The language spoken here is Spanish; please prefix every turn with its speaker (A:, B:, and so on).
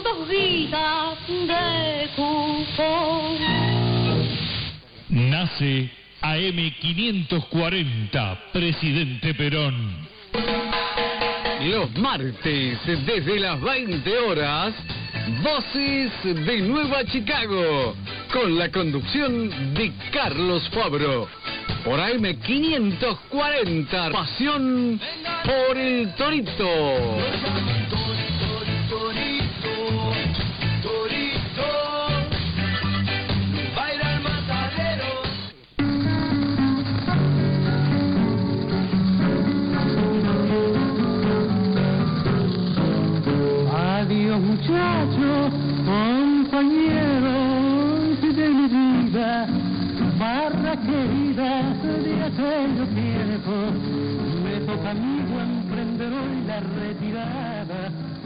A: con 2 vidas de cupón.
B: Nace AM540, Presidente Perón.
C: Los martes, desde las 20 horas, Voces de Nueva Chicago, con la conducción de Carlos Fabro. Por AM540, pasión por el torito.
D: Adiós muchachos, compañeros de mi vida, barra querida de aquellos tiempos, me toca a mí emprender hoy la retirada.